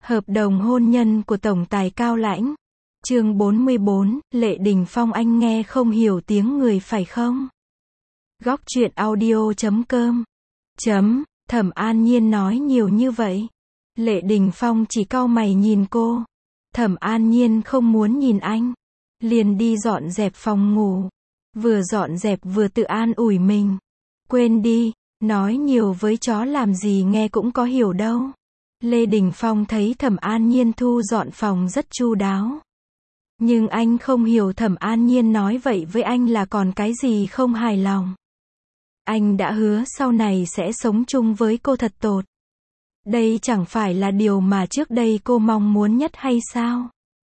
Hợp đồng hôn nhân của tổng tài Cao Lãnh. Chương 44, Lệ Đình Phong anh nghe không hiểu tiếng người phải không? Góc truyện audio.com. Thẩm An Nhiên nói nhiều như vậy. Lệ Đình Phong chỉ cau mày nhìn cô. Thẩm An Nhiên không muốn nhìn anh. Liền đi dọn dẹp phòng ngủ. Vừa dọn dẹp vừa tự an ủi mình. Quên đi, nói nhiều với chó làm gì nghe cũng có hiểu đâu. Lê Đình Phong thấy Thẩm An Nhiên thu dọn phòng rất chu đáo. Nhưng anh không hiểu Thẩm An Nhiên nói vậy với anh là còn cái gì không hài lòng. Anh đã hứa sau này sẽ sống chung với cô thật tốt. Đây chẳng phải là điều mà trước đây cô mong muốn nhất hay sao?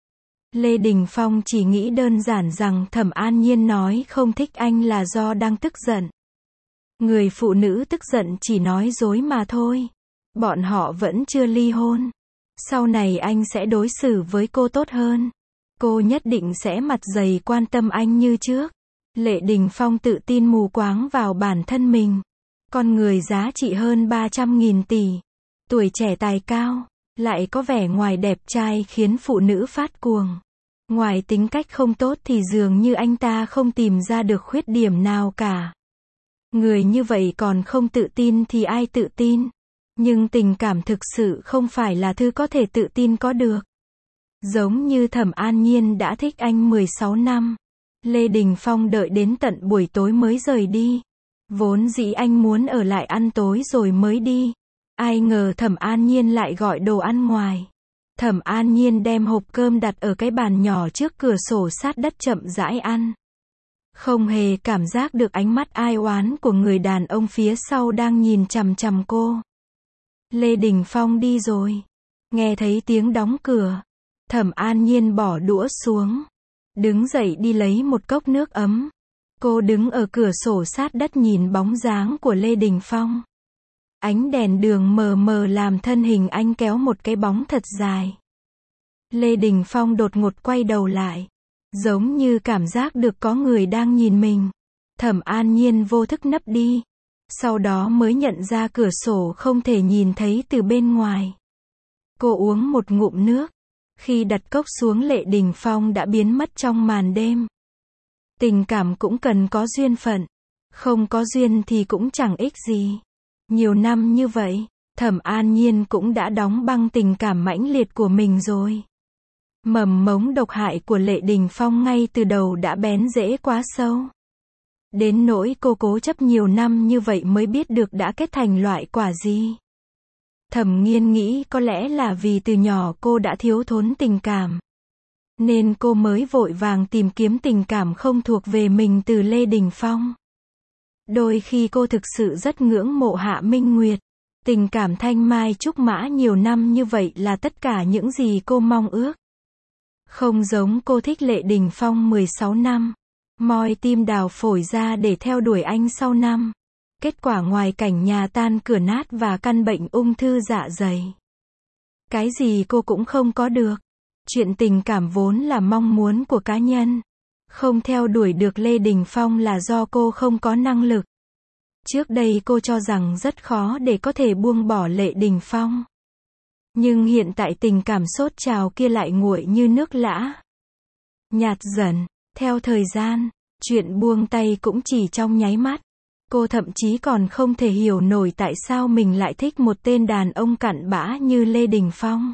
Lê Đình Phong chỉ nghĩ đơn giản rằng Thẩm An Nhiên nói không thích anh là do đang tức giận. Người phụ nữ tức giận chỉ nói dối mà thôi. Bọn họ vẫn chưa ly hôn. Sau này anh sẽ đối xử với cô tốt hơn. Cô nhất định sẽ mặt dày quan tâm anh như trước. Lệ Đình Phong tự tin mù quáng vào bản thân mình. Con người giá trị hơn 300.000 tỷ. Tuổi trẻ tài cao. Lại có vẻ ngoài đẹp trai khiến phụ nữ phát cuồng. Ngoài tính cách không tốt thì dường như anh ta không tìm ra được khuyết điểm nào cả. Người như vậy còn không tự tin thì ai tự tin? Nhưng tình cảm thực sự không phải là thứ có thể tự tin có được. Giống như Thẩm An Nhiên đã thích anh 16 năm. Lê Đình Phong đợi đến tận buổi tối mới rời đi. Vốn dĩ anh muốn ở lại ăn tối rồi mới đi. Ai ngờ Thẩm An Nhiên lại gọi đồ ăn ngoài. Thẩm An Nhiên đem hộp cơm đặt ở cái bàn nhỏ trước cửa sổ sát đất chậm rãi ăn. Không hề cảm giác được ánh mắt ai oán của người đàn ông phía sau đang nhìn chằm chằm cô. Lê Đình Phong đi rồi. Nghe thấy tiếng đóng cửa. Thẩm An Nhiên bỏ đũa xuống. Đứng dậy đi lấy một cốc nước ấm. Cô đứng ở cửa sổ sát đất nhìn bóng dáng của Lê Đình Phong. Ánh đèn đường mờ mờ làm thân hình anh kéo một cái bóng thật dài. Lê Đình Phong đột ngột quay đầu lại. Giống như cảm giác được có người đang nhìn mình. Thẩm An Nhiên vô thức nấp đi. Sau đó mới nhận ra cửa sổ không thể nhìn thấy từ bên ngoài. Cô uống một ngụm nước. Khi đặt cốc xuống Lệ Đình Phong đã biến mất trong màn đêm. Tình cảm cũng cần có duyên phận. Không có duyên thì cũng chẳng ích gì. Nhiều năm như vậy, Thẩm An Nhiên cũng đã đóng băng tình cảm mãnh liệt của mình rồi. Mầm mống độc hại của Lệ Đình Phong ngay từ đầu đã bén rễ quá sâu. Đến nỗi cô cố chấp nhiều năm như vậy mới biết được đã kết thành loại quả gì. Thẩm Nghiên nghĩ có lẽ là vì từ nhỏ cô đã thiếu thốn tình cảm. Nên cô mới vội vàng tìm kiếm tình cảm không thuộc về mình từ Lê Đình Phong. Đôi khi cô thực sự rất ngưỡng mộ Hạ Minh Nguyệt. Tình cảm thanh mai trúc mã nhiều năm như vậy là tất cả những gì cô mong ước. Không giống cô thích Lệ Đình Phong 16 năm. Moi tim đào phổi ra để theo đuổi anh sau năm. Kết quả ngoài cảnh nhà tan cửa nát và căn bệnh ung thư dạ dày. Cái gì cô cũng không có được. Chuyện tình cảm vốn là mong muốn của cá nhân. Không theo đuổi được Lê Đình Phong là do cô không có năng lực. Trước đây cô cho rằng rất khó để có thể buông bỏ Lệ Đình Phong. Nhưng hiện tại tình cảm sốt trào kia lại nguội như nước lã. Nhạt dần. Theo thời gian, chuyện buông tay cũng chỉ trong nháy mắt. Cô thậm chí còn không thể hiểu nổi tại sao mình lại thích một tên đàn ông cặn bã như Lê Đình Phong.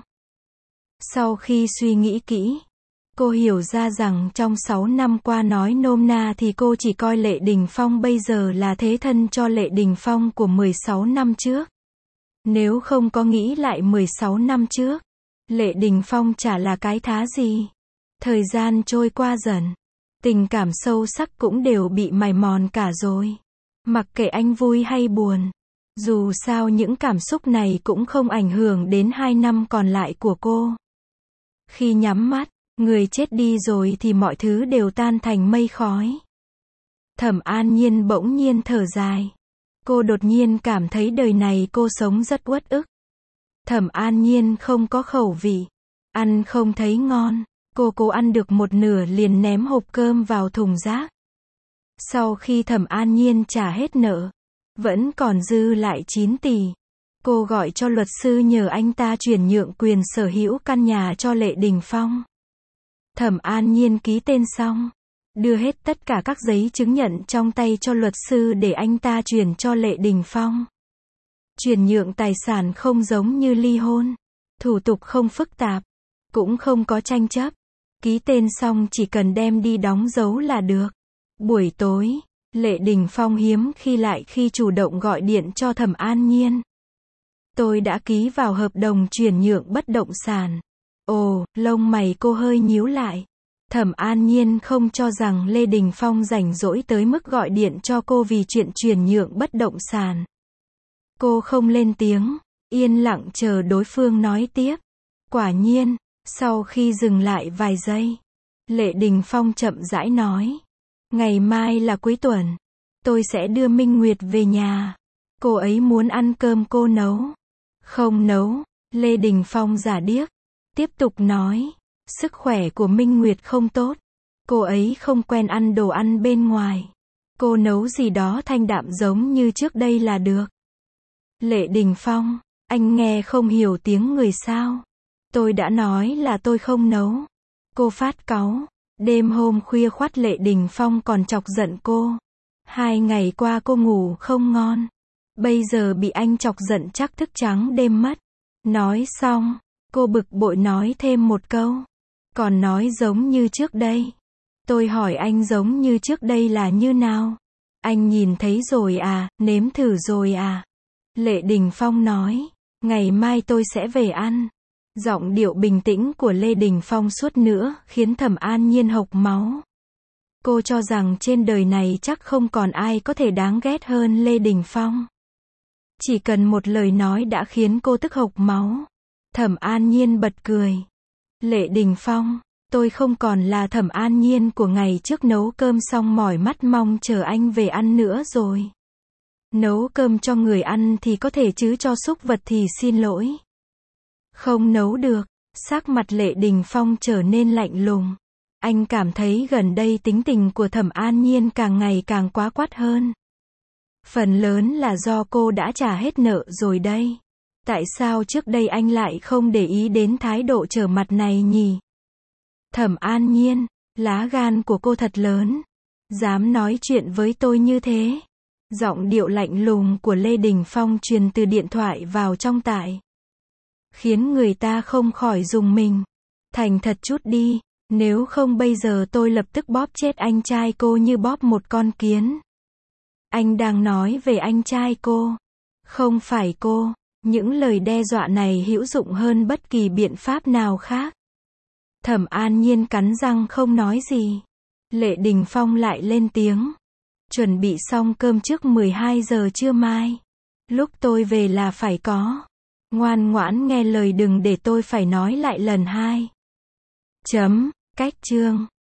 Sau khi suy nghĩ kỹ, cô hiểu ra rằng trong 6 năm qua nói nôm na thì cô chỉ coi Lệ Đình Phong bây giờ là thế thân cho Lệ Đình Phong của 16 năm trước. Nếu không có nghĩ lại 16 năm trước, Lệ Đình Phong chả là cái thá gì. Thời gian trôi qua dần, tình cảm sâu sắc cũng đều bị mài mòn cả rồi. Mặc kệ anh vui hay buồn, dù sao những cảm xúc này cũng không ảnh hưởng đến 2 năm còn lại của cô. Khi nhắm mắt, người chết đi rồi thì mọi thứ đều tan thành mây khói. Thẩm An Nhiên bỗng nhiên thở dài. Cô đột nhiên cảm thấy đời này cô sống rất uất ức. Thẩm An Nhiên không có khẩu vị. Ăn không thấy ngon. Cô cố ăn được một nửa liền ném hộp cơm vào thùng rác. Sau khi Thẩm An Nhiên trả hết nợ, vẫn còn dư lại 9 tỷ. Cô gọi cho luật sư nhờ anh ta chuyển nhượng quyền sở hữu căn nhà cho Lệ Đình Phong. Thẩm An Nhiên ký tên xong, đưa hết tất cả các giấy chứng nhận trong tay cho luật sư để anh ta chuyển cho Lệ Đình Phong. Chuyển nhượng tài sản không giống như ly hôn, thủ tục không phức tạp, cũng không có tranh chấp. Ký tên xong chỉ cần đem đi đóng dấu là được. Buổi tối, Lệ Đình Phong hiếm khi chủ động gọi điện cho Thẩm An Nhiên. Tôi đã ký vào hợp đồng chuyển nhượng bất động sản. Ồ, lông mày cô hơi nhíu lại. Thẩm An Nhiên không cho rằng Lê Đình Phong rảnh rỗi tới mức gọi điện cho cô vì chuyện chuyển nhượng bất động sản. Cô không lên tiếng, yên lặng chờ đối phương nói tiếp. Quả nhiên, sau khi dừng lại vài giây, Lệ Đình Phong chậm rãi nói. Ngày mai là cuối tuần, tôi sẽ đưa Minh Nguyệt về nhà. Cô ấy muốn ăn cơm cô nấu. Không nấu, Lê Đình Phong giả điếc. Tiếp tục nói, sức khỏe của Minh Nguyệt không tốt. Cô ấy không quen ăn đồ ăn bên ngoài. Cô nấu gì đó thanh đạm giống như trước đây là được. Lệ Đình Phong, anh nghe không hiểu tiếng người sao? Tôi đã nói là tôi không nấu. Cô phát cáu. Đêm hôm khuya khoắt Lệ Đình Phong còn chọc giận cô. 2 ngày qua cô ngủ không ngon. Bây giờ bị anh chọc giận chắc thức trắng đêm mất. Nói xong, cô bực bội nói thêm một câu. Còn nói giống như trước đây. Tôi hỏi anh giống như trước đây là như nào? Anh nhìn thấy rồi à, nếm thử rồi à? Lệ Đình Phong nói, ngày mai tôi sẽ về ăn. Giọng điệu bình tĩnh của Lê Đình Phong suốt nữa khiến Thẩm An Nhiên hộc máu. Cô cho rằng trên đời này chắc không còn ai có thể đáng ghét hơn Lê Đình Phong. Chỉ cần một lời nói đã khiến cô tức hộc máu. Thẩm An Nhiên bật cười. Lệ Đình Phong, tôi không còn là Thẩm An Nhiên của ngày trước nấu cơm xong mỏi mắt mong chờ anh về ăn nữa rồi. Nấu cơm cho người ăn thì có thể chứ cho súc vật thì xin lỗi. Không nấu được, sắc mặt Lệ Đình Phong trở nên lạnh lùng. Anh cảm thấy gần đây tính tình của Thẩm An Nhiên càng ngày càng quá quắt hơn. Phần lớn là do cô đã trả hết nợ rồi đây. Tại sao trước đây anh lại không để ý đến thái độ trở mặt này nhỉ? Thẩm An Nhiên, lá gan của cô thật lớn. Dám nói chuyện với tôi như thế. Giọng điệu lạnh lùng của Lê Đình Phong truyền từ điện thoại vào trong tai, khiến người ta không khỏi rùng mình. Thành thật chút đi, nếu không bây giờ tôi lập tức bóp chết anh trai cô như bóp một con kiến. Anh đang nói về anh trai cô, không phải cô. Những lời đe dọa này hữu dụng hơn bất kỳ biện pháp nào khác. Thẩm An Nhiên cắn răng không nói gì. Lệ Đình Phong lại lên tiếng. Chuẩn bị xong cơm trước 12 giờ trưa mai. Lúc tôi về là phải có. Ngoan ngoãn nghe lời đừng để tôi phải nói lại lần 2. Cách chương